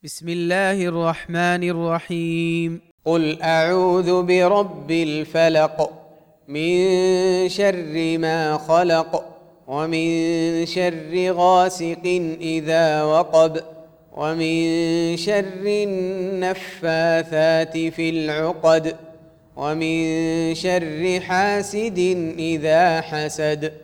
بسم الله الرحمن الرحيم. قل أعوذ برب الفلق من شر ما خلق ومن شر غاسق إذا وقب ومن شر النفاثات في العقد ومن شر حاسد إذا حسد.